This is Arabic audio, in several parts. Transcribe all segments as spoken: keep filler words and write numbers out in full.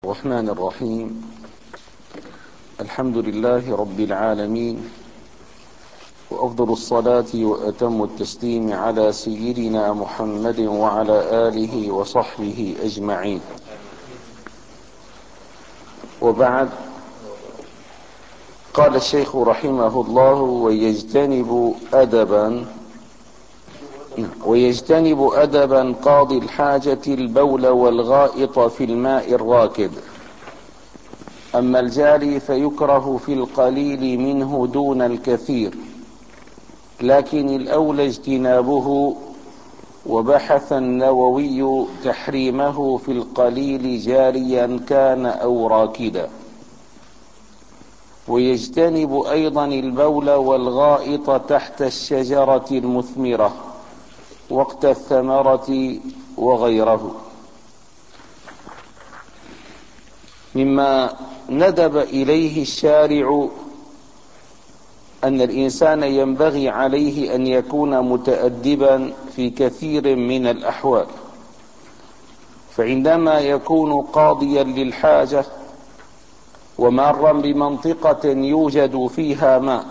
الرحمن الرحيم. الحمد لله رب العالمين، وأفضل الصلاة وأتم التسليم على سيدنا محمد وعلى آله وصحبه أجمعين. وبعد، قال الشيخ رحمه الله: ويجتنب أدبا ويجتنب أدبا قاضي الحاجة البول والغائط في الماء الراكد. أما الجاري فيكره في القليل منه دون الكثير، لكن الأولى اجتنابه. وبحث النووي تحريمه في القليل جاريا كان أو راكدا. ويجتنب أيضا البول والغائط تحت الشجرة المثمرة وقت الثمرة وغيره. مما ندب إليه الشارع أن الإنسان ينبغي عليه أن يكون متأدبا في كثير من الأحوال، فعندما يكون قاضيا للحاجة ومارا بمنطقة يوجد فيها ماء،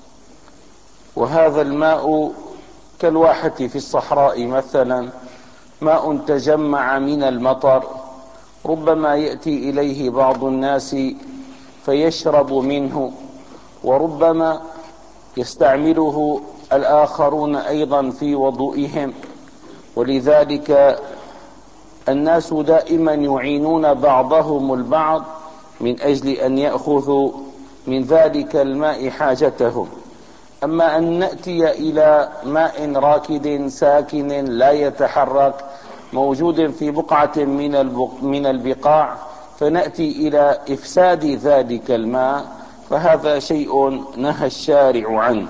وهذا الماء كالواحة في الصحراء مثلا، ماء تجمع من المطر، ربما يأتي إليه بعض الناس فيشرب منه، وربما يستعمله الآخرون أيضا في وضوئهم. ولذلك الناس دائما يعينون بعضهم البعض من أجل أن يأخذوا من ذلك الماء حاجتهم. أما أن نأتي إلى ماء راكد ساكن لا يتحرك موجود في بقعة من البقاع فنأتي إلى إفساد ذلك الماء، فهذا شيء نهى الشارع عنه.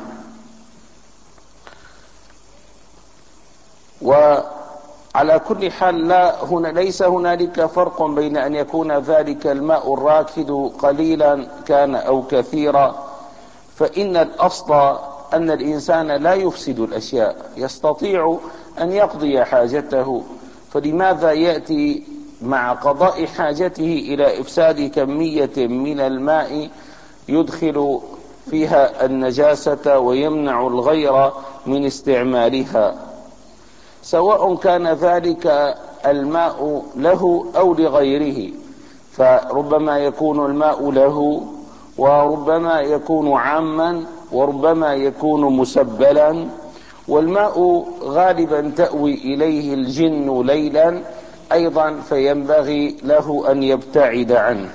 وعلى كل حال لا هنا ليس هنالك فرق بين أن يكون ذلك الماء الراكد قليلا كان أو كثيرا، فإن الأصل أن الإنسان لا يفسد الأشياء، يستطيع أن يقضي حاجته، فلماذا يأتي مع قضاء حاجته إلى إفساد كمية من الماء يدخل فيها النجاسة ويمنع الغير من استعمالها، سواء كان ذلك الماء له أو لغيره. فربما يكون الماء له، وربما يكون عاما، وربما يكون مسبلا. والماء غالبا تأوي إليه الجن ليلا أيضا، فينبغي له أن يبتعد عنه.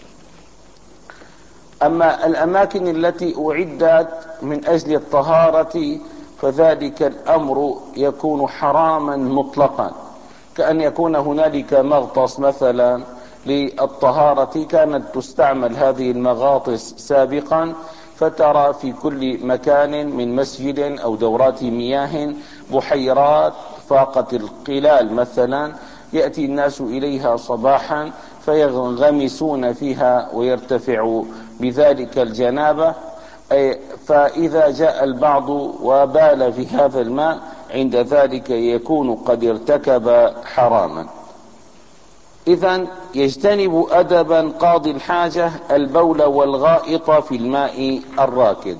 أما الأماكن التي أعدت من أجل الطهارة فذلك الأمر يكون حراما مطلقا، كأن يكون هنالك مغطس مثلا للطهارة، كانت تستعمل هذه المغاطس سابقا، فترى في كل مكان من مسجد أو دورات مياه بحيرات فاقت القلال مثلا، يأتي الناس إليها صباحا فينغمسون فيها ويرتفع بذلك الجنابة. فإذا جاء البعض وبال في هذا الماء عند ذلك يكون قد ارتكب حراما. إذن يجتنب أدبا قاضي الحاجة البول والغائط في الماء الراكد.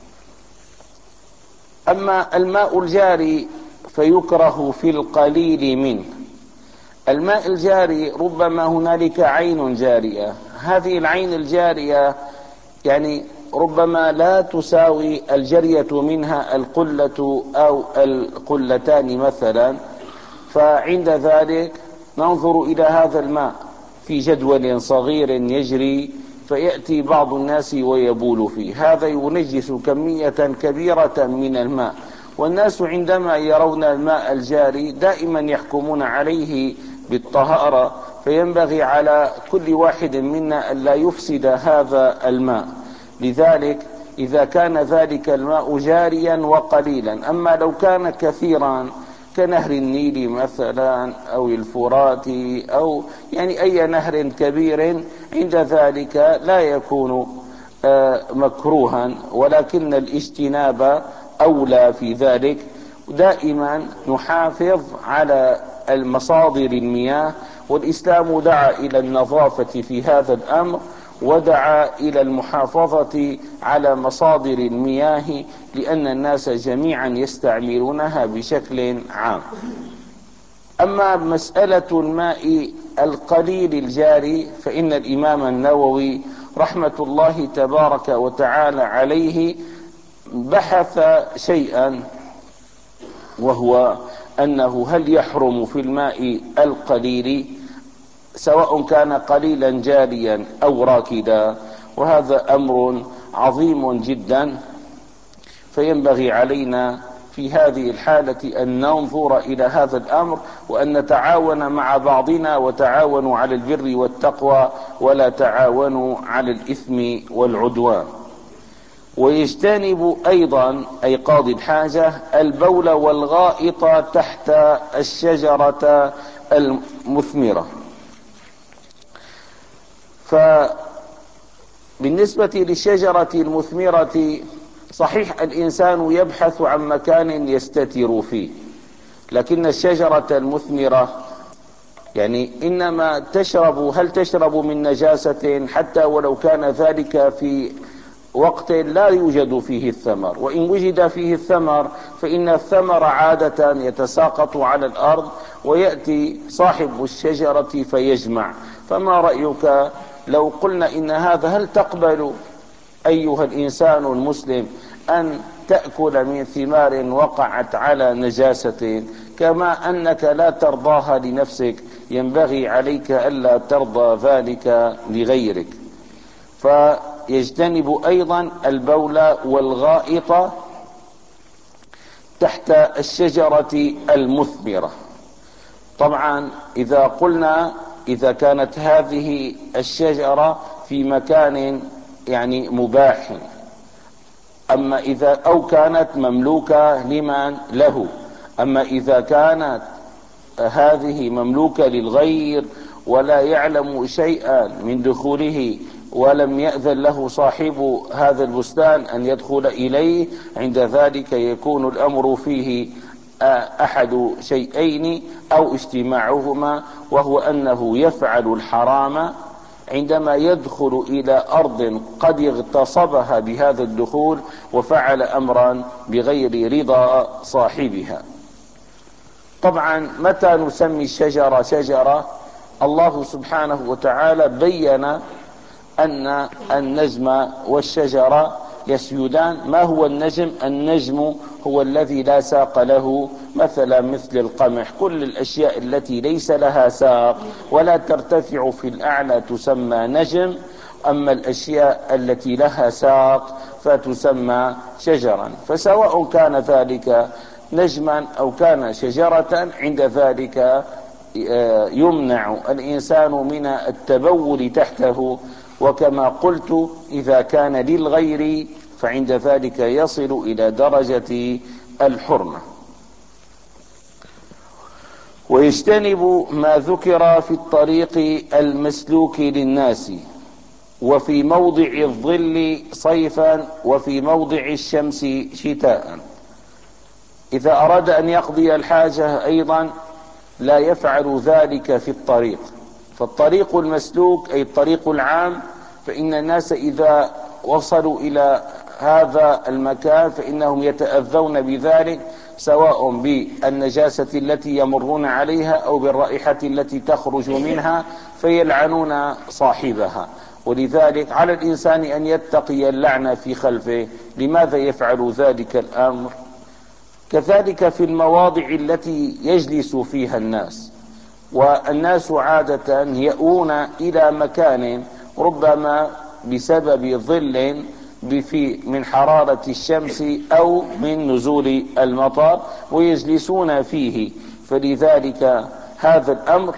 أما الماء الجاري فيكره في القليل منه. الماء الجاري ربما هنالك عين جارية، هذه العين الجارية يعني ربما لا تساوي الجرية منها القلة أو القلتان مثلا، فعند ذلك ننظر إلى هذا الماء في جدول صغير يجري، فيأتي بعض الناس ويبول فيه، هذا ينجس كمية كبيرة من الماء. والناس عندما يرون الماء الجاري دائما يحكمون عليه بالطهارة، فينبغي على كل واحد منا أن لا يفسد هذا الماء. لذلك إذا كان ذلك الماء جاريا وقليلا، أما لو كان كثيرا كنهر النيل مثلا أو الفرات أو يعني أي نهر كبير، عند ذلك لا يكون مكروها، ولكن الاجتناب أولى في ذلك. دائما نحافظ على المصادر المياه والإسلام دعا إلى النظافة في هذا الأمر، ودعا إلى المحافظة على مصادر المياه، لأن الناس جميعا يستعملونها بشكل عام. أما مسألة الماء القليل الجاري فإن الإمام النووي رحمة الله تبارك وتعالى عليه بحث شيئا، وهو أنه هل يحرم في الماء القليل سواء كان قليلا جاريا أو راكدا، وهذا أمر عظيم جدا. فينبغي علينا في هذه الحالة أن ننظر إلى هذا الأمر، وأن نتعاون مع بعضنا، وتعاونوا على البر والتقوى ولا تعاونوا على الإثم والعدوان. ويجتنب أيضا أي قاضي الحاجة البول والغائط تحت الشجرة المثمرة. فبالنسبة للشجرة المثمرة صحيح الإنسان يبحث عن مكان يستتر فيه، لكن الشجرة المثمرة يعني إنما تشرب، هل تشرب من نجاسة حتى ولو كان ذلك في وقت لا يوجد فيه الثمر، وإن وجد فيه الثمر فإن الثمر عادة يتساقط على الأرض ويأتي صاحب الشجرة فيجمع. فما رأيك لو قلنا إن هذا، هل تقبل أيها الإنسان المسلم أن تأكل من ثمار وقعت على نجاسة؟ كما أنك لا ترضاها لنفسك ينبغي عليك ألا ترضى ذلك لغيرك. فيجتنب أيضا البول والغائط تحت الشجرة المثمرة. طبعا إذا قلنا إذا كانت هذه الشجرة في مكان يعني مباح، أما إذا أو كانت مملوكة لمن له، أما إذا كانت هذه مملوكة للغير ولا يعلم شيئا من دخوله ولم يأذن له صاحب هذا البستان أن يدخل إليه، عند ذلك يكون الأمر فيه أحد شيئين أو اجتماعهما، وهو أنه يفعل الحرام عندما يدخل إلى أرض قد اغتصبها بهذا الدخول وفعل أمرا بغير رضا صاحبها. طبعا متى نسمي الشجرة شجرة؟ الله سبحانه وتعالى بين أن النجم والشجرة يسجدان. ما هو النجم؟ النجم هو الذي لا ساق له، مثلا مثل القمح. كل الأشياء التي ليس لها ساق ولا ترتفع في الأعلى تسمى نجم، أما الأشياء التي لها ساق فتسمى شجرا. فسواء كان ذلك نجما أو كان شجرة، عند ذلك يمنع الإنسان من التبول تحته. وكما قلت إذا كان للغير فعند ذلك يصل إلى درجة الحرمة. ويجتنب ما ذكر في الطريق المسلوك للناس، وفي موضع الظل صيفا، وفي موضع الشمس شتاء. إذا أراد أن يقضي الحاجة أيضا لا يفعل ذلك في الطريق. فالطريق المسلوك أي الطريق العام، فإن الناس إذا وصلوا إلى هذا المكان فإنهم يتأذون بذلك، سواء بالنجاسة التي يمرون عليها أو بالرائحة التي تخرج منها، فيلعنون صاحبها. ولذلك على الإنسان أن يتقي اللعنة في خلفه. لماذا يفعل ذلك الأمر؟ كذلك في المواضع التي يجلس فيها الناس، والناس عادة يأوون إلى مكان ربما بسبب ظل من حرارة الشمس أو من نزول المطر ويجلسون فيه. فلذلك هذا الأمر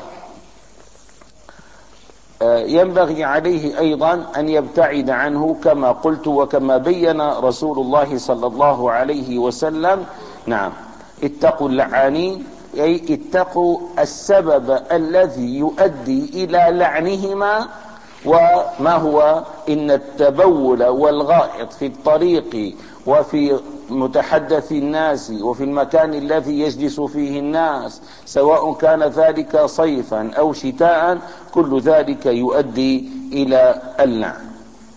ينبغي عليه أيضا أن يبتعد عنه، كما قلت وكما بين رسول الله صلى الله عليه وسلم. نعم، اتقوا اللعانين، أي اتقوا السبب الذي يؤدي إلى لعنهما، وما هو إن التبول والغائط في الطريق وفي متحدث الناس وفي المكان الذي يجلس فيه الناس، سواء كان ذلك صيفا أو شتاء، كل ذلك يؤدي إلى اللعن.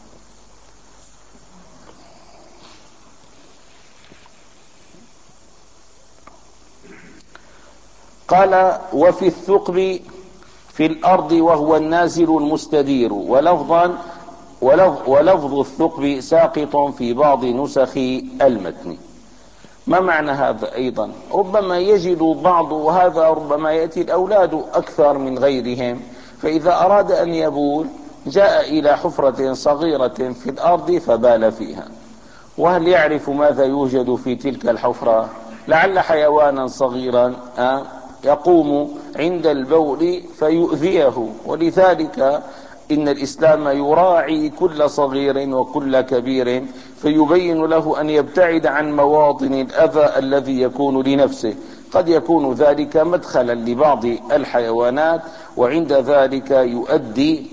قال: وفي الثقب في الأرض وهو النازل المستدير، ولفظا ولفظ الثقب ساقط في بعض نسخ المتن. ما معنى هذا؟ أيضا ربما يجد بعض، وهذا ربما يأتي الأولاد أكثر من غيرهم، فإذا أراد أن يبول جاء إلى حفرة صغيرة في الأرض فبال فيها، وهل يعرف ماذا يوجد في تلك الحفرة؟ لعل حيوانا صغيرا يقوم عند البول فيؤذيه. ولذلك إن الإسلام يراعي كل صغير وكل كبير، فيبين له أن يبتعد عن مواطن الأذى الذي يكون لنفسه. قد يكون ذلك مدخلا لبعض الحيوانات، وعند ذلك يؤدي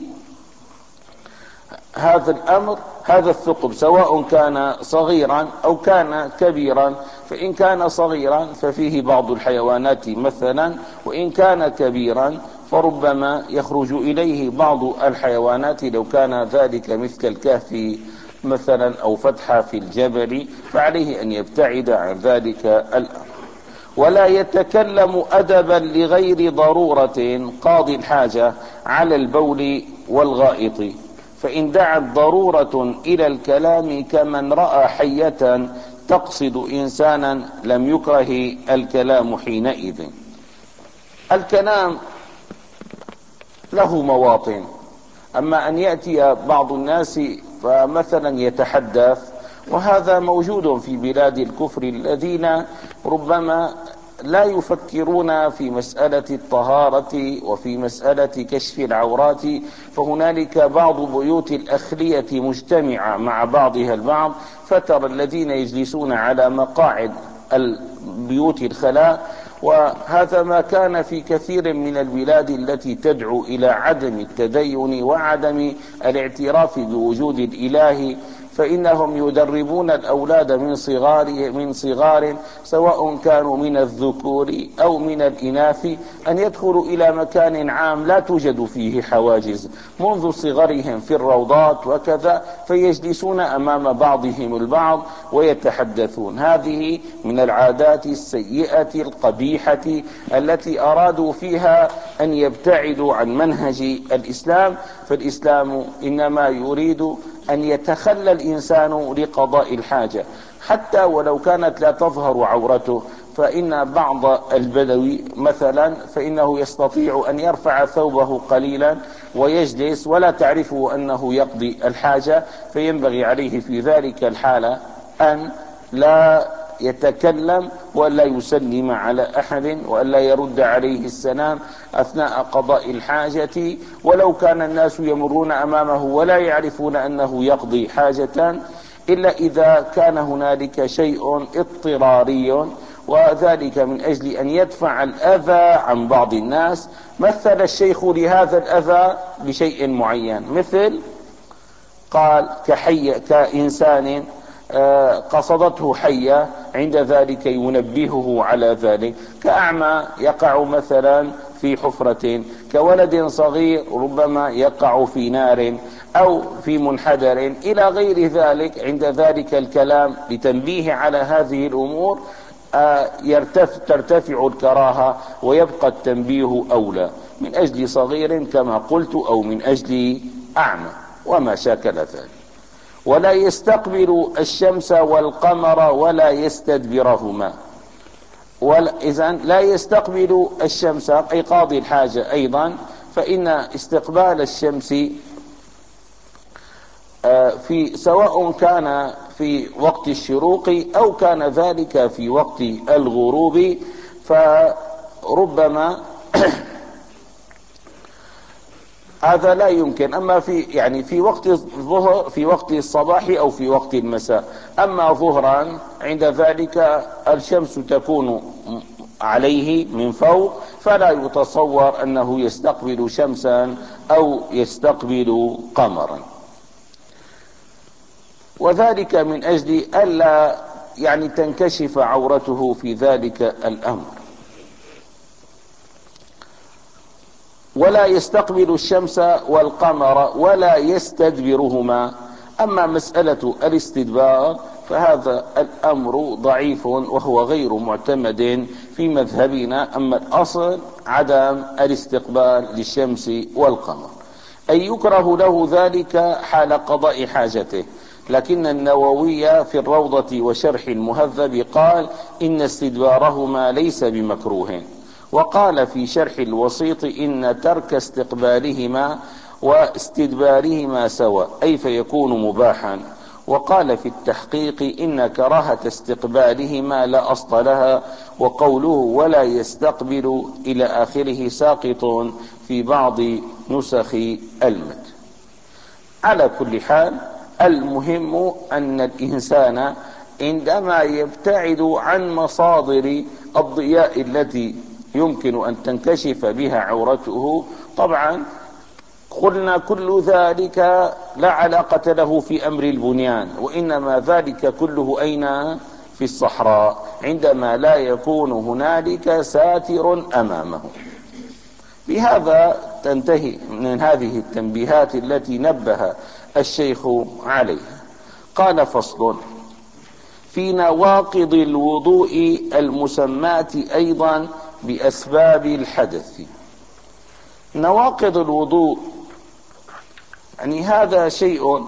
هذا الأمر هذا الثقب سواء كان صغيرا أو كان كبيرا. فإن كان صغيرا ففيه بعض الحيوانات مثلا، وإن كان كبيرا فربما يخرج إليه بعض الحيوانات، لو كان ذلك مثل الكهف مثلا أو فتحة في الجبل، فعليه أن يبتعد عن ذلك الأمر. ولا يتكلم أدبا لغير ضرورة قاضي الحاجة على البول والغائط، فإن دعت ضرورة إلى الكلام كمن رأى حية تقصد إنسانا لم يكره الكلام حينئذ. الكلام له مواطن، أما أن يأتي بعض الناس فمثلا يتحدث، وهذا موجود في بلاد الكفر الذين ربما لا يفكرون في مسألة الطهارة وفي مسألة كشف العورات، فهنالك بعض بيوت الأخلية مجتمعة مع بعضها البعض، فترى الذين يجلسون على مقاعد البيوت الخلاء. وهذا ما كان في كثير من البلاد التي تدعو إلى عدم التدين وعدم الاعتراف بوجود الإله، فإنهم يدربون الأولاد من صغار من صغار سواء كانوا من الذكور أو من الإناث أن يدخلوا إلى مكان عام لا توجد فيه حواجز منذ صغرهم في الروضات وكذا، فيجلسون أمام بعضهم البعض ويتحدثون. هذه من العادات السيئة القبيحة التي أرادوا فيها أن يبتعدوا عن منهج الإسلام. فالإسلام إنما يريد أن يتخلى الإنسان لقضاء الحاجة، حتى ولو كانت لا تظهر عورته. فإن بعض البدوي مثلا فإنه يستطيع أن يرفع ثوبه قليلا ويجلس ولا تعرفه أنه يقضي الحاجة، فينبغي عليه في ذلك الحالة أن لا يتكلم ولا يسلم على أحد ولا يرد عليه السلام أثناء قضاء الحاجة، ولو كان الناس يمرون أمامه ولا يعرفون أنه يقضي حاجة، إلا إذا كان هنالك شيء اضطراري، وذلك من أجل أن يدفع الأذى عن بعض الناس. مثل الشيخ لهذا الأذى بشيء معين، مثل قال كحي كإنسان قصدته حية، عند ذلك ينبهه على ذلك، كأعمى يقع مثلا في حفرة، كولد صغير ربما يقع في نار أو في منحدر إلى غير ذلك. عند ذلك الكلام لتنبيه على هذه الأمور يرتفع ترتفع الكراهة ويبقى التنبيه أولى من أجل صغير كما قلت أو من أجل أعمى وما شاكل ذلك. ولا يستقبل الشمس والقمر ولا يستدبرهما. إذن لا يستقبل الشمس أي قاضي الحاجة أيضا، فإن استقبال الشمس في سواء كان في وقت الشروق أو كان ذلك في وقت الغروب فربما هذا لا يمكن. أما في يعني في وقت الظهر في وقت الصباح أو في وقت المساء. أما ظهرا عند ذلك الشمس تكون عليه من فوق، فلا يتصور أنه يستقبل شمسا أو يستقبل قمرا، وذلك من أجل ألا يعني تنكشف عورته في ذلك الأمر. ولا يستقبل الشمس والقمر ولا يستدبرهما. أما مسألة الاستدبار فهذا الأمر ضعيف وهو غير معتمد في مذهبنا. أما الأصل عدم الاستقبال للشمس والقمر، أي يكره له ذلك حال قضاء حاجته. لكن النووي في الروضة وشرح المهذب قال إن استدبارهما ليس بمكروه، وقال في شرح الوسيط إن ترك استقبالهما واستدبارهما سواء، أي فيكون مباحا. وقال في التحقيق إن كراهة استقبالهما لا أصل لها، وقوله ولا يستقبل إلى آخره ساقط في بعض نسخ المتن. على كل حال المهم أن الإنسان عندما يبتعد عن مصادر الضياء التي يمكن أن تنكشف بها عورته، طبعا قلنا كل ذلك لا علاقة له في أمر البنيان، وإنما ذلك كله أين؟ في الصحراء، عندما لا يكون هنالك ساتر أمامه. بهذا تنتهي من هذه التنبيهات التي نبه الشيخ عليها. قال فصل في نواقض الوضوء المسماة أيضا بأسباب الحدث. نواقض الوضوء يعني هذا شيء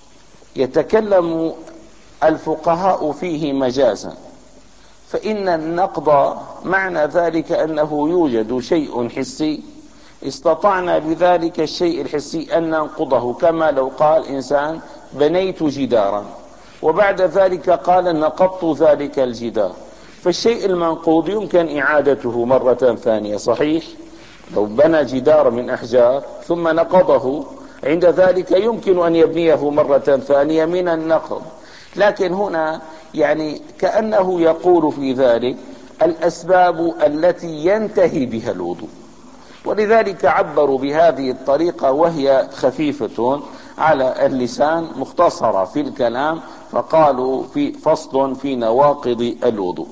يتكلم الفقهاء فيه مجازا، فإن النقض معنى ذلك أنه يوجد شيء حسي استطعنا بذلك الشيء الحسي أن ننقضه، كما لو قال إنسان بنيت جدارا وبعد ذلك قال نقضت ذلك الجدار، فالشيء المنقوض يمكن إعادته مرة ثانية، صحيح؟ لو بنى جدار من أحجار ثم نقضه عند ذلك يمكن أن يبنيه مرة ثانية من النقض. لكن هنا يعني كأنه يقول في ذلك الأسباب التي ينتهي بها الوضوء، ولذلك عبروا بهذه الطريقة وهي خفيفة على اللسان مختصرة في الكلام، فقالوا في فصل في نواقض الوضوء.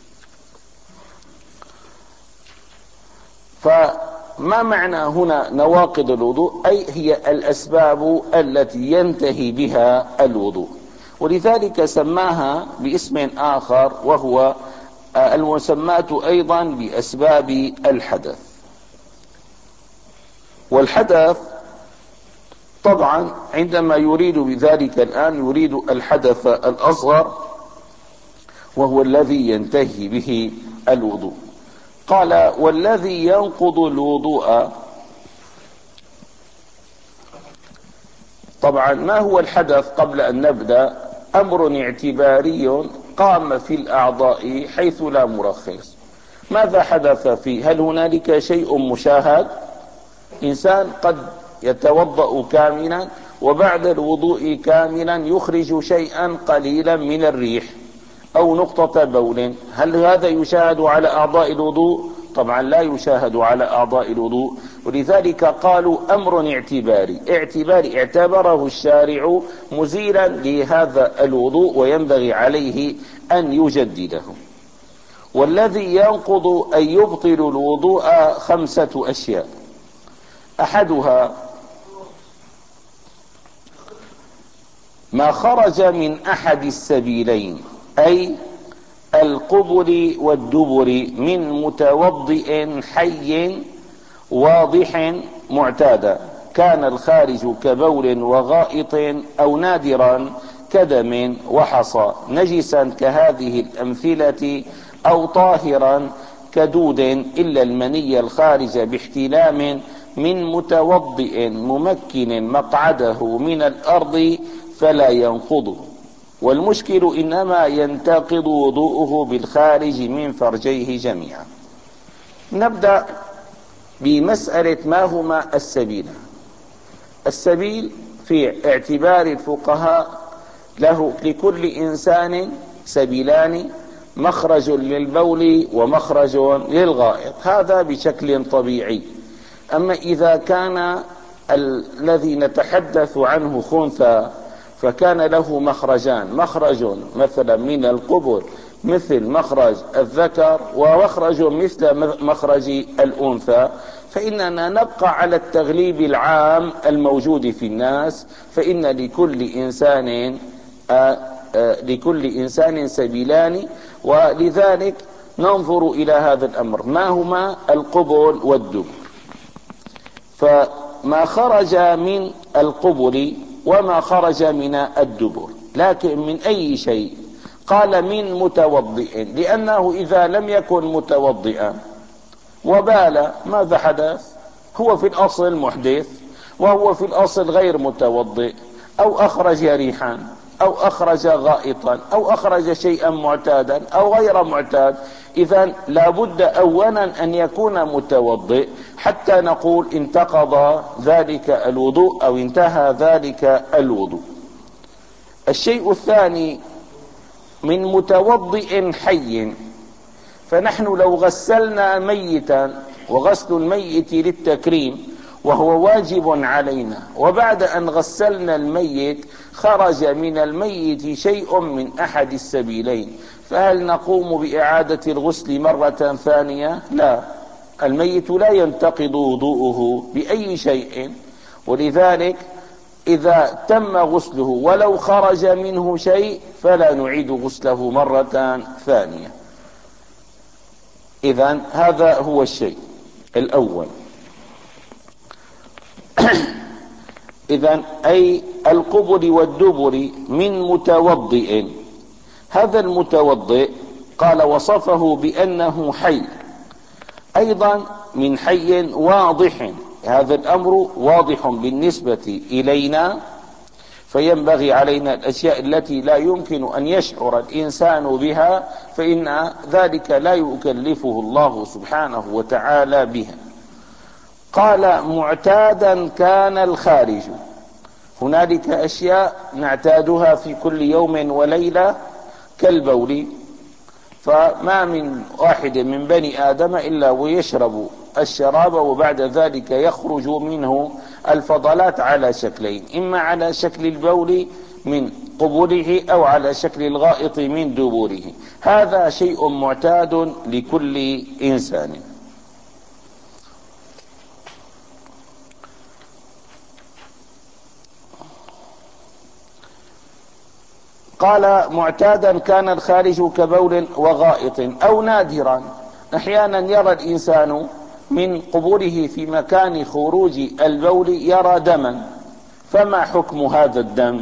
فما معنى هنا نواقض الوضوء؟ أي هي الأسباب التي ينتهي بها الوضوء، ولذلك سماها باسم آخر وهو المسماة أيضا بأسباب الحدث. والحدث طبعا عندما يريد بذلك الآن يريد الحدث الأصغر وهو الذي ينتهي به الوضوء. قال والذي ينقض الوضوء. طبعا ما هو الحدث قبل أن نبدأ؟ أمر اعتباري قام في الأعضاء حيث لا مرخص. ماذا حدث فيه؟ هل هنالك شيء مشاهد؟ إنسان قد يتوضأ كاملا وبعد الوضوء كاملا يخرج شيئا قليلا من الريح أو نقطة بول، هل هذا يشاهد على أعضاء الوضوء؟ طبعا لا يشاهد على أعضاء الوضوء، ولذلك قالوا أمر اعتباري، اعتباري اعتبره الشارع مزيلا لهذا الوضوء وينبغي عليه أن يجدده. والذي ينقض أن يبطل الوضوء خمسة أشياء، أحدها ما خرج من أحد السبيلين، أي القبل والدبر من متوضئ حي واضح معتادا، كان الخارج كبول وغائط أو نادرا كدم وحصى، نجسا كهذه الأمثلة أو طاهرا كدود إلا المني الخارج باحتلام من متوضئ ممكن مقعده من الأرض فلا ينقض. والمشكل إنما ينتقض وضوءه بالخارج من فرجيه جميعا. نبدأ بمسألة ما هما السبيل. السبيل في اعتبار الفقهاء له لكل إنسان سبيلان مخرج للبول ومخرج للغائط، هذا بشكل طبيعي. أما إذا كان الذي نتحدث عنه خنثى فكان له مخرجان، مخرج مثلا من القبل مثل مخرج الذكر ومخرج مثل مخرج الأنثى، فإننا نبقى على التغليب العام الموجود في الناس، فإن لكل إنسان آآ آآ لكل إنسان سبيلان، ولذلك ننظر إلى هذا الأمر ما هما القبل والدبر. فما خرج من القبل وما خرج من الدبر، لكن من أي شيء؟ قال من متوضئ، لأنه إذا لم يكن متوضئا وبال ماذا حدث؟ هو في الأصل محدث، وهو في الأصل غير متوضئ، أو أخرج ريحا أو أخرج غائطا أو أخرج شيئا معتادا أو غير معتاد. إذن لابد أولا أن يكون متوضئ حتى نقول انتقض ذلك الوضوء أو انتهى ذلك الوضوء. الشيء الثاني من متوضئ حي، فنحن لو غسلنا ميتا، وغسل الميت للتكريم وهو واجب علينا، وبعد أن غسلنا الميت خرج من الميت شيء من أحد السبيلين، فهل نقوم بإعادة الغسل مرة ثانية؟ لا، الميت لا ينتقض وضوءه بأي شيء، ولذلك إذا تم غسله ولو خرج منه شيء فلا نعيد غسله مرة ثانية. إذن هذا هو الشيء الأول. إذن أي القبل والدبر من متوضئ. هذا المتوضئ قال وصفه بأنه حي، أيضا من حي واضح، هذا الأمر واضح بالنسبة إلينا، فينبغي علينا الأشياء التي لا يمكن أن يشعر الإنسان بها فإن ذلك لا يكلفه الله سبحانه وتعالى بها. قال معتادا كان الخارج، هنالك أشياء نعتادها في كل يوم وليلة كالبول، فما من واحد من بني آدم إلا ويشرب الشراب وبعد ذلك يخرج منه الفضلات على شكلين، إما على شكل البول من قبله أو على شكل الغائط من دبوره، هذا شيء معتاد لكل إنسان. قال معتادا كان الخارج كبول وغائط أو نادرا، أحيانا يرى الإنسان من قبوله في مكان خروج البول يرى دما، فما حكم هذا الدم؟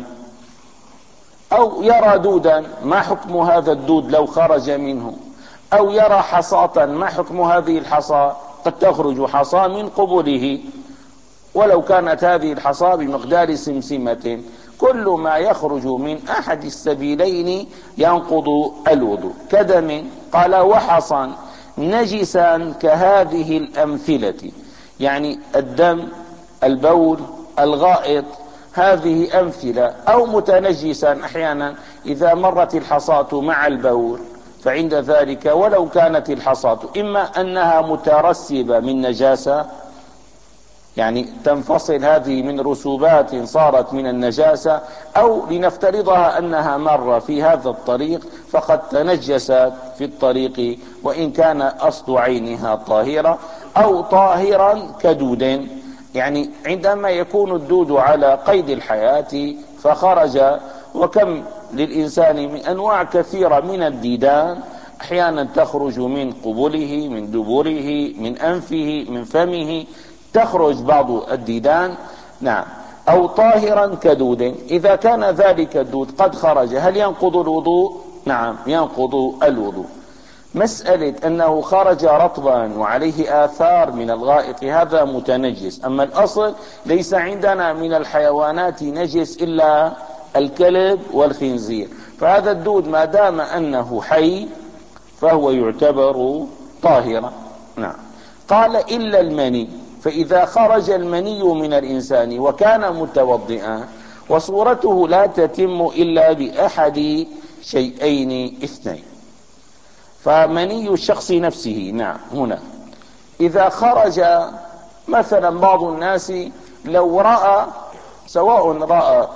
أو يرى دودا، ما حكم هذا الدود لو خرج منه؟ أو يرى حصاة، ما حكم هذه الحصاة؟ قد تخرج حصاة من قبوله ولو كانت هذه الحصاة بمقدار سمسمة. كل ما يخرج من أحد السبيلين ينقض الوضوء كدم. قال وحصا نجسا كهذه الأمثلة، يعني الدم، البول، الغائط، هذه أمثلة. أو متنجسا، أحيانا إذا مرت الحصاة مع البول فعند ذلك ولو كانت الحصاة إما أنها مترسبة من نجاسة، يعني تنفصل هذه من رسوبات صارت من النجاسة، أو لنفترضها أنها مر في هذا الطريق فقد تنجست في الطريق وإن كان أصل عينها طاهرة، أو طاهرا كدود، يعني عندما يكون الدود على قيد الحياة فخرج. وكم للإنسان من أنواع كثيرة من الديدان، أحيانا تخرج من قبله، من دبره، من أنفه، من فمه، تخرج بعض الديدان. نعم. أو طاهرا كدود، إذا كان ذلك الدود قد خرج هل ينقض الوضوء؟ نعم ينقض الوضوء. مسألة أنه خرج رطبا وعليه آثار من الغائط هذا متنجس، أما الأصل ليس عندنا من الحيوانات نجس إلا الكلب والخنزير، فهذا الدود ما دام أنه حي فهو يعتبر طاهرا. نعم. قال إلا المني، فإذا خرج المني من الإنسان وكان متوضئا وصورته لا تتم إلا بأحد شيئين اثنين. فمني الشخص نفسه نعم هنا إذا خرج مثلا بعض الناس لو رأى سواء رأى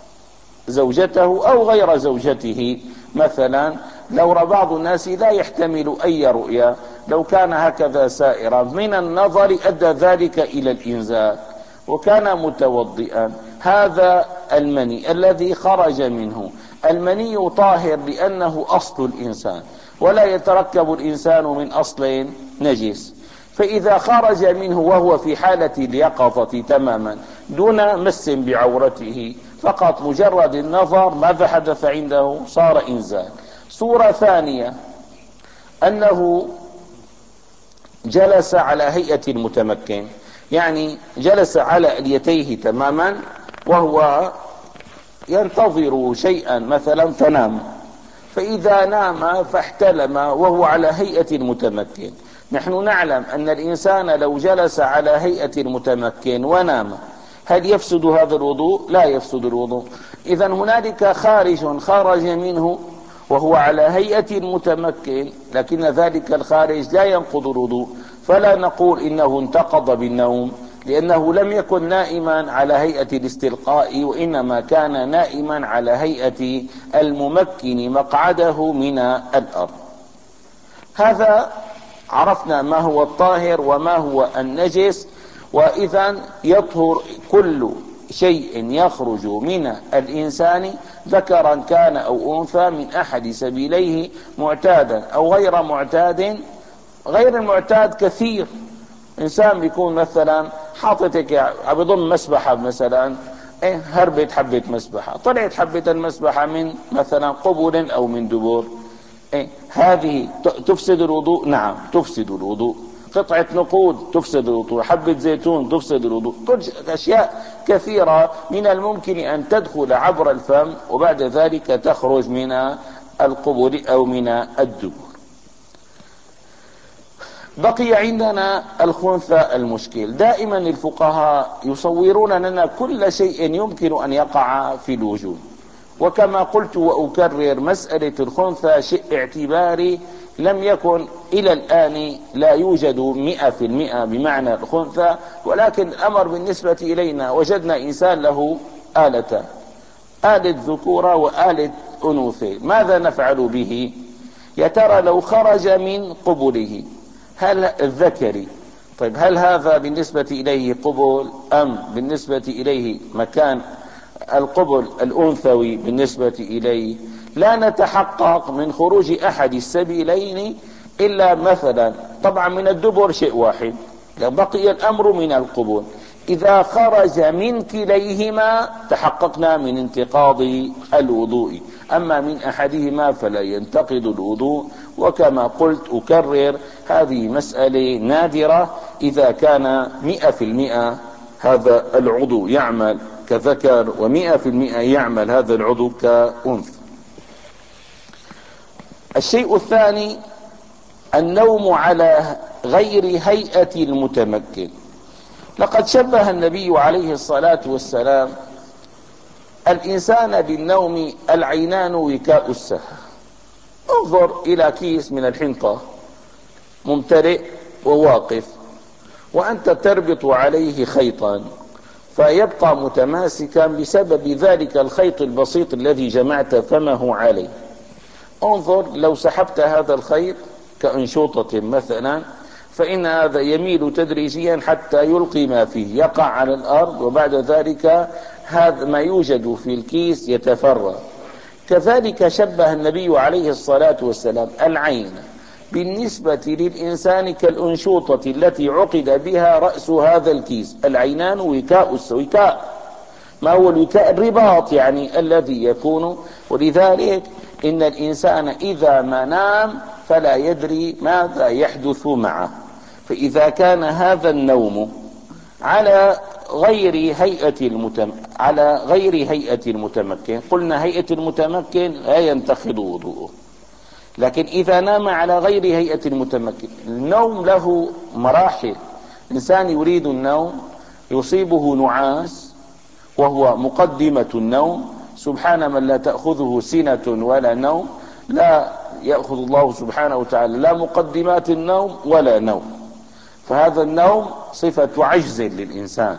زوجته أو غير زوجته مثلا، لو رأى بعض الناس لا يحتمل أي رؤيا، لو كان هكذا سائرا من النظر أدى ذلك إلى الإنزال وكان متوضئا، هذا المني الذي خرج منه المني طاهر لأنه أصل الإنسان، ولا يتركب الإنسان من أصل نجس. فإذا خرج منه وهو في حالة اليقظة تماما دون مس بعورته، فقط مجرد النظر ماذا حدث عنده؟ صار إنزال. صورة ثانية أنه جلس على هيئة المتمكن، يعني جلس على اليتيه تماما وهو ينتظر شيئا مثلا فنام، فإذا نام فاحتلم وهو على هيئة المتمكن. نحن نعلم أن الإنسان لو جلس على هيئة المتمكن ونام هل يفسد هذا الوضوء؟ لا يفسد الوضوء. إذا هنالك خارج خرج منه وهو على هيئة المتمكن، لكن ذلك الخارج لا ينقض الوضوء، فلا نقول إنه انتقض بالنوم، لأنه لم يكن نائما على هيئة الاستلقاء، وإنما كان نائما على هيئة الممكن مقعده من الأرض. هذا عرفنا ما هو الطاهر وما هو النجس. وإذا يطهر كل شيء يخرج من الإنسان ذكرا كان أو أنثى من أحد سبيليه معتادا أو غير معتاد. غير المعتاد كثير، إنسان بيكون مثلا حاطتك بضم مسبحة مثلا، إيه هربت حبة مسبحة، طلعت حبة المسبحة من مثلا قبل أو من دبر، إيه هذه تفسد الوضوء؟ نعم تفسد الوضوء. قطعة نقود تفسد الوضوء، حبة زيتون تفسد الوضوء، أشياء كثيرة من الممكن أن تدخل عبر الفم وبعد ذلك تخرج من القبل أو من الدبر. بقي عندنا الخنثى المشكل. دائما الفقهاء يصورون لنا كل شيء يمكن أن يقع في الوجود، وكما قلت وأكرر مسألة الخنثى شيء اعتباري، لم يكن إلى الآن لا يوجد مئة في المئة بمعنى الخنثى، ولكن الأمر بالنسبة إلينا وجدنا إنسان له آلتان، آلة ذكورة وآلة أنوثة، ماذا نفعل به؟ يا ترى لو خرج من قبله هل الذكري، طيب هل هذا بالنسبة إليه قبل أم بالنسبة إليه مكان القبل الأنثوي بالنسبة إليه؟ لا نتحقق من خروج أحد السبيلين إلا مثلا طبعا من الدبر شيء واحد، بقي الأمر من القبول. إذا خرج من كليهما تحققنا من انتقاض الوضوء، أما من أحدهما فلا ينتقض الوضوء. وكما قلت أكرر هذه مسألة نادرة إذا كان مئة في المئة هذا العضو يعمل كذكر ومئة في المئة يعمل هذا العضو كأنثى. الشيء الثاني النوم على غير هيئة المتمكن. لقد شبه النبي عليه الصلاة والسلام الإنسان بالنوم، العينان وكاء السهر. انظر إلى كيس من الحنطة ممتلئ وواقف، وأنت تربط عليه خيطا فيبقى متماسكا بسبب ذلك الخيط البسيط الذي جمعت فمه عليه. انظر لو سحبت هذا الخيط كأنشوطة مثلا، فإن هذا يميل تدريجيا حتى يلقي ما فيه، يقع على الأرض، وبعد ذلك هذا ما يوجد في الكيس يتفرغ. كذلك شبه النبي عليه الصلاة والسلام العين بالنسبة للإنسان كالأنشوطة التي عقد بها رأس هذا الكيس. العينان وكاء السويكاء، ما هو الوكاء؟ الرباط يعني الذي يكون. ولذلك إن الإنسان إذا ما نام فلا يدري ماذا يحدث معه. فإذا كان هذا النوم على غير هيئة المتم... على غير هيئة المتمكن، قلنا هيئة المتمكن لا ينتقض وضوءه، لكن إذا نام على غير هيئة المتمكن، النوم له مراحل. إنسان يريد النوم يصيبه نعاس وهو مقدمة النوم، سبحان من لا تأخذه سنة ولا نوم، لا يأخذ الله سبحانه وتعالى لا مقدمات النوم ولا نوم، فهذا النوم صفة عجز للإنسان.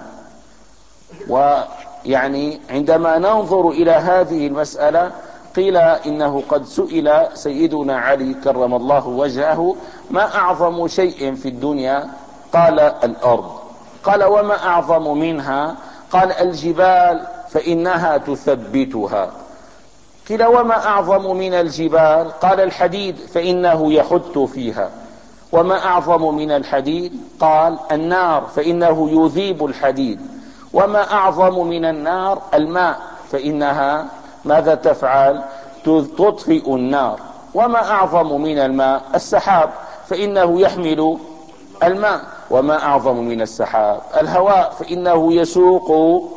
ويعني عندما ننظر إلى هذه المسألة قيل إنه قد سئل سيدنا علي كرم الله وجهه: ما أعظم شيء في الدنيا؟ قال: الأرض. قال: وما أعظم منها؟ قال: الجبال، فإنها تثبتها. قيل: وما أعظم من الجبال؟ قال: الحديد، فإنه يحت فيها. وما أعظم من الحديد؟ قال: النار، فإنه يذيب الحديد. وما أعظم من النار؟ الماء، فإنها ماذا تفعل؟ تطفئ النار. وما أعظم من الماء؟ السحاب، فإنه يحمل الماء. وما أعظم من السحاب؟ الهواء، فإنه يسوق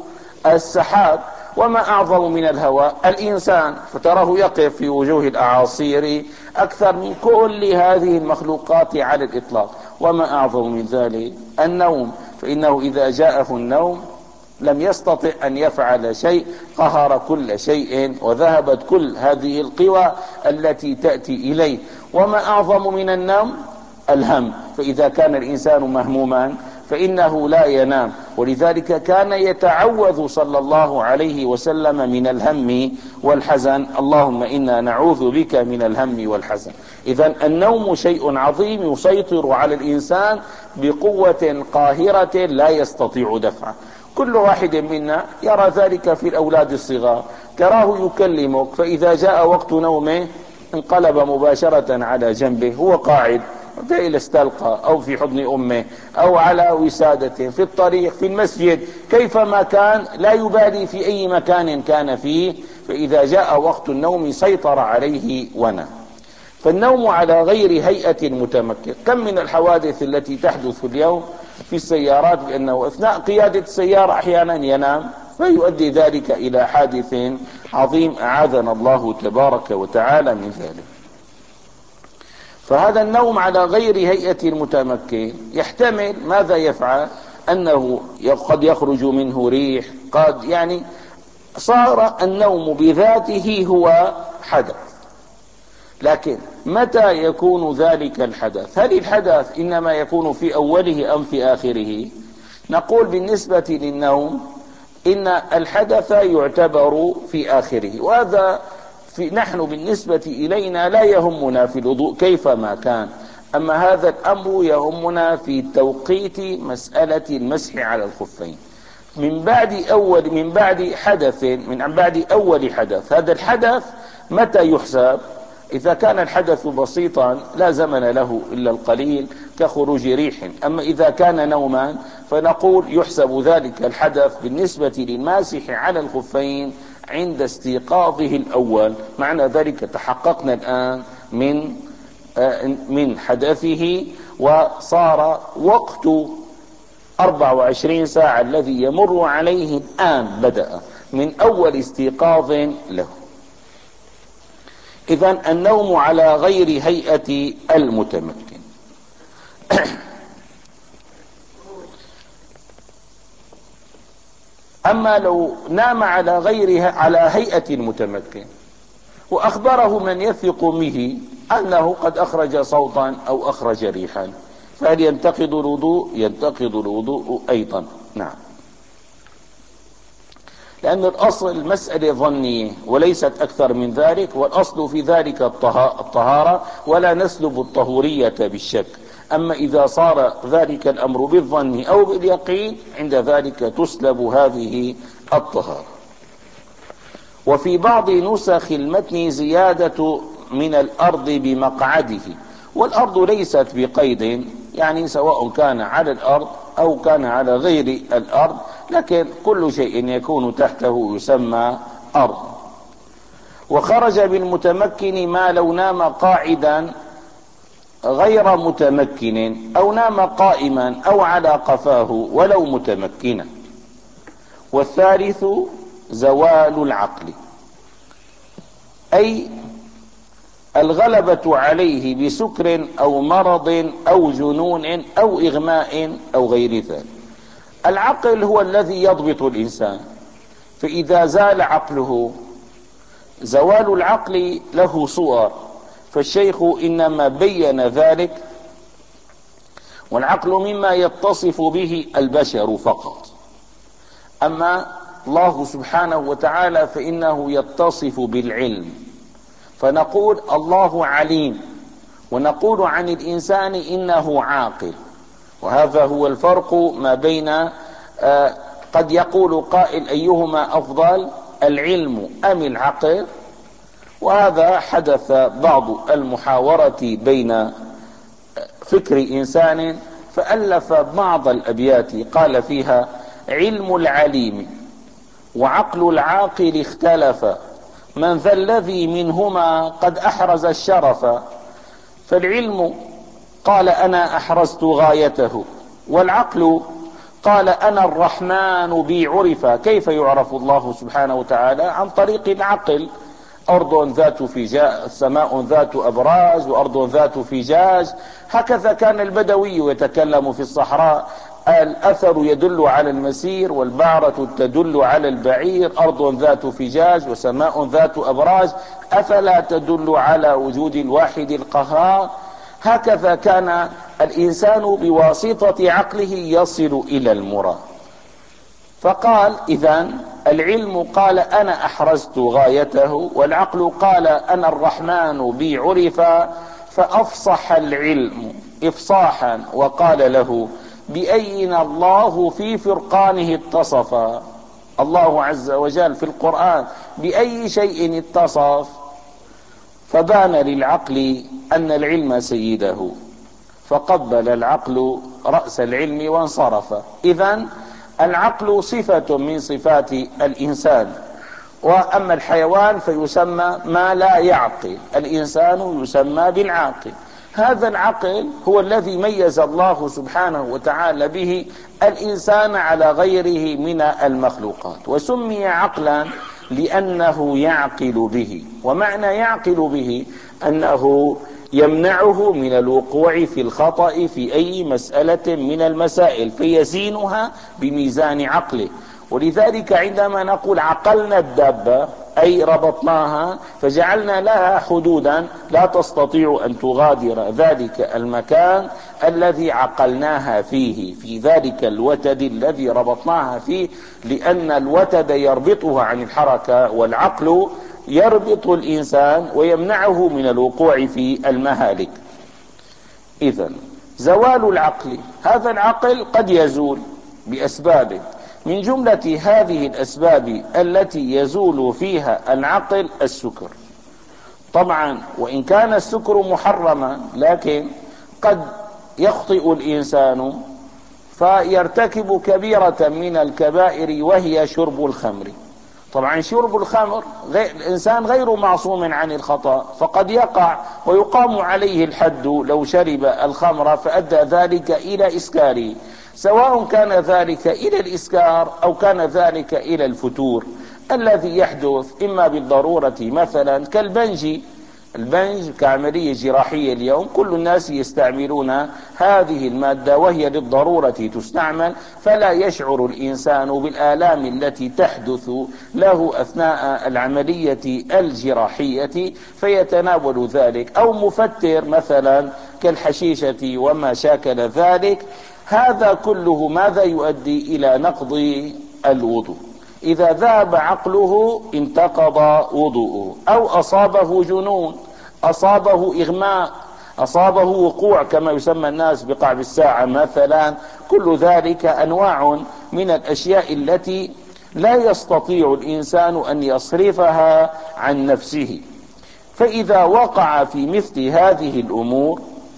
السحاب. وما أعظم من الهواء؟ الإنسان، فتراه يقف في وجوه الأعاصير أكثر من كل هذه المخلوقات على الإطلاق. وما أعظم من ذلك؟ النوم، فإنه إذا جاءه النوم لم يستطع أن يفعل شيء، قهر كل شيء وذهبت كل هذه القوى التي تأتي إليه. وما أعظم من النوم؟ الهم، فإذا كان الإنسان مهموما فإنه لا ينام، ولذلك كان يتعوذ صلى الله عليه وسلم من الهم والحزن: اللهم إنا نعوذ بك من الهم والحزن. إذن النوم شيء عظيم يسيطر على الإنسان بقوة قاهرة لا يستطيع دفعه. كل واحد منا يرى ذلك في الأولاد الصغار، تراه يكلمك، فإذا جاء وقت نومه انقلب مباشرة على جنبه، هو قاعد في الاستلقى أو في حضن أمه أو على وسادته، في الطريق، في المسجد، كيفما كان لا يبالي في أي مكان كان فيه، فإذا جاء وقت النوم سيطر عليه ونام. فالنوم على غير هيئة متمكن. كم من الحوادث التي تحدث اليوم في السيارات، لأنه أثناء قيادة السيارة أحيانا ينام، فيؤدي ذلك إلى حادث عظيم أعاذنا الله تبارك وتعالى من ذلك. فهذا النوم على غير هيئة المتمكن يحتمل ماذا يفعل؟ أنه قد يخرج منه ريح، قد يعني صار النوم بذاته هو حدث. لكن متى يكون ذلك الحدث؟ هل الحدث إنما يكون في أوله أم في آخره؟ نقول بالنسبة للنوم إن الحدث يعتبر في آخره، وهذا في نحن بالنسبة إلينا لا يهمنا في الوضوء كيفما كان، أما هذا الأمر يهمنا في توقيت مسألة المسح على الخفين من بعد أول من بعد حدث من بعد أول حدث. هذا الحدث متى يحسب؟ إذا كان الحدث بسيطا لا زمن له إلا القليل كخروج ريح، أما إذا كان نوما فنقول يحسب ذلك الحدث بالنسبة للماسح على الخفين عند استيقاظه الأول. معنى ذلك تحققنا الآن من من حدثه، وصار وقت أربع وعشرين ساعة الذي يمر عليه الآن بدأ من أول استيقاظ له. إذن النوم على غير هيئة المتمكن. أما لو نام على غيرها على هيئة المتمكن وأخبره من يثق به أنه قد أخرج صوتا أو أخرج ريحا، فهل ينتقض الوضوء؟ ينتقض الوضوء أيضا. نعم، لأن الأصل المسألة ظنية وليست أكثر من ذلك، والأصل في ذلك الطهارة ولا نسلب الطهورية بالشك. أما إذا صار ذلك الأمر بالظن أو باليقين عند ذلك تسلب هذه الطهارة. وفي بعض نسخ المتن زيادة من الأرض بمقعده، والأرض ليست بقيد، يعني سواء كان على الأرض أو كان على غير الأرض، لكن كل شيء يكون تحته يسمى أرض. وخرج بالمتمكن ما لو نام قاعدا غير متمكن أو نام قائما أو على قفاه ولو متمكنا. والثالث زوال العقل، أي الغلبة عليه بسكر أو مرض أو جنون أو إغماء أو غير ذلك. العقل هو الذي يضبط الإنسان، فإذا زال عقله زوال العقل له صور، فالشيخ إنما بين ذلك، والعقل مما يتصف به البشر فقط، أما الله سبحانه وتعالى فإنه يتصف بالعلم، فنقول الله عليم، ونقول عن الإنسان إنه عاقل. وهذا هو الفرق ما بين آه قد يقول قائل أيهما أفضل، العلم أم العقل؟ وهذا حدث بعض المحاورة بين فكر إنسان فألف بعض الأبيات قال فيها: علم العليم وعقل العاقل اختلف، من ذا الذي منهما قد أحرز الشرف؟ فالعلم قال أنا أحرزت غايته، والعقل قال أنا الرحمن بي عرف. كيف يعرف الله سبحانه وتعالى؟ عن طريق العقل. أرض ذات فجاج، سماء ذات أبراج، وأرض ذات فجاج. هكذا كان البدوي يتكلم في الصحراء: الأثر يدل على المسير، والبعرة تدل على البعير، أرض ذات فجاج وسماء ذات أبراج، أفلا تدل على وجود الواحد القهار؟ هكذا كان الإنسان بواسطة عقله يصل إلى المراد. فقال إذن العلم قال أنا أحرزت غايته، والعقل قال أنا الرحمن بي عرف، فأفصح العلم إفصاحا وقال له: بأين الله في فرقانه اتصف. الله عز وجل في القرآن بأي شيء اتصف؟ فبان للعقل أن العلم سيده، فقبل العقل رأس العلم وانصرف. إذن العقل صفة من صفات الإنسان، وأما الحيوان فيسمى ما لا يعقل، الإنسان يسمى بالعاقل. هذا العقل هو الذي ميز الله سبحانه وتعالى به الإنسان على غيره من المخلوقات، وسمي عقلا لأنه يعقل به. ومعنى يعقل به أنه يمنعه من الوقوع في الخطأ في أي مسألة من المسائل، فيزينها بميزان عقله. ولذلك عندما نقول عقلنا الدابة أي ربطناها فجعلنا لها حدودا لا تستطيع أن تغادر ذلك المكان الذي عقلناها فيه، في ذلك الوتد الذي ربطناها فيه، لأن الوتد يربطها عن الحركة، والعقل يربط الإنسان ويمنعه من الوقوع في المهالك. إذن زوال العقل، هذا العقل قد يزول بأسباب، من جملة هذه الأسباب التي يزول فيها العقل السكر. طبعا وإن كان السكر محرما، لكن قد يخطئ الإنسان فيرتكب كبيرة من الكبائر وهي شرب الخمر. طبعا شرب الخمر غير الإنسان غير معصوم عن الخطأ، فقد يقع ويقام عليه الحد لو شرب الخمر فأدى ذلك إلى إسكاره، سواء كان ذلك إلى الإسكار أو كان ذلك إلى الفتور الذي يحدث إما بالضرورة، مثلا كالبنج. البنج كعملية جراحية اليوم كل الناس يستعملون هذه المادة، وهي للضرورة تستعمل، فلا يشعر الإنسان بالآلام التي تحدث له أثناء العملية الجراحية فيتناول ذلك. أو مفتر مثلا كالحشيشة وما شاكل ذلك. هذا كله ماذا يؤدي؟ إلى نقض الوضوء. إذا ذهب عقله انتقض وضوءه، أو أصابه جنون، أصابه إغماء، أصابه وقوع كما يسمى الناس بقعب الساعة مثلا. كل ذلك أنواع من الأشياء التي لا يستطيع الإنسان أن يصرفها عن نفسه. فإذا وقع في مثل هذه الأمور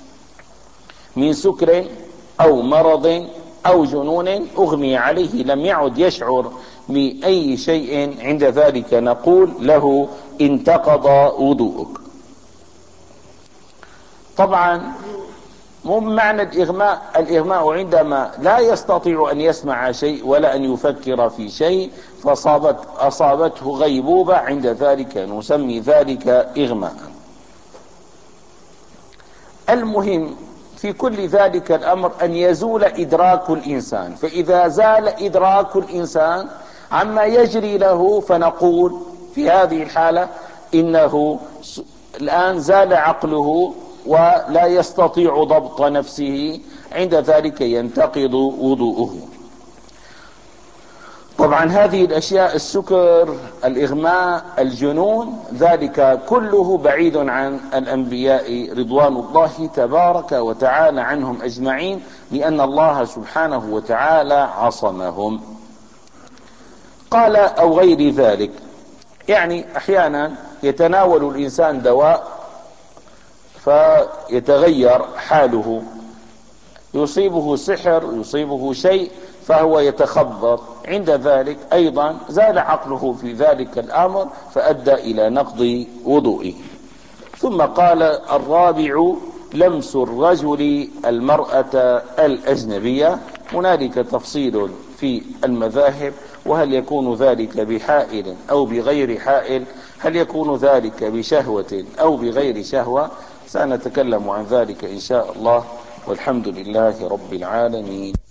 من سكر أو مرض أو جنون أغمي عليه، لم يعد يشعر بأي شيء، عند ذلك نقول له انتقض وضوءك. طبعا مو معنى الإغماء، الإغماء عندما لا يستطيع أن يسمع شيء ولا أن يفكر في شيء فأصابت أصابته غيبوبة، عند ذلك نسمي ذلك إغماء. المهم في كل ذلك الأمر أن يزول إدراك الإنسان، فإذا زال إدراك الإنسان عما يجري له فنقول في هذه الحالة إنه الآن زال عقله ولا يستطيع ضبط نفسه، عند ذلك ينتقض وضوءه. طبعا هذه الأشياء، السكر، الإغماء، الجنون، ذلك كله بعيد عن الأنبياء رضوان الله تبارك وتعالى عنهم أجمعين، لأن الله سبحانه وتعالى عصمهم. قال أو غير ذلك، يعني أحيانا يتناول الإنسان دواء فيتغير حاله، يصيبه سحر، يصيبه شيء فهو يتخبط، عند ذلك أيضا زال عقله في ذلك الأمر فأدى إلى نقض وضوئه. ثم قال الرابع لمس الرجل المرأة الأجنبية. هنالك تفصيل في المذاهب، وهل يكون ذلك بحائل أو بغير حائل، هل يكون ذلك بشهوة أو بغير شهوة، سنتكلم عن ذلك إن شاء الله، والحمد لله رب العالمين.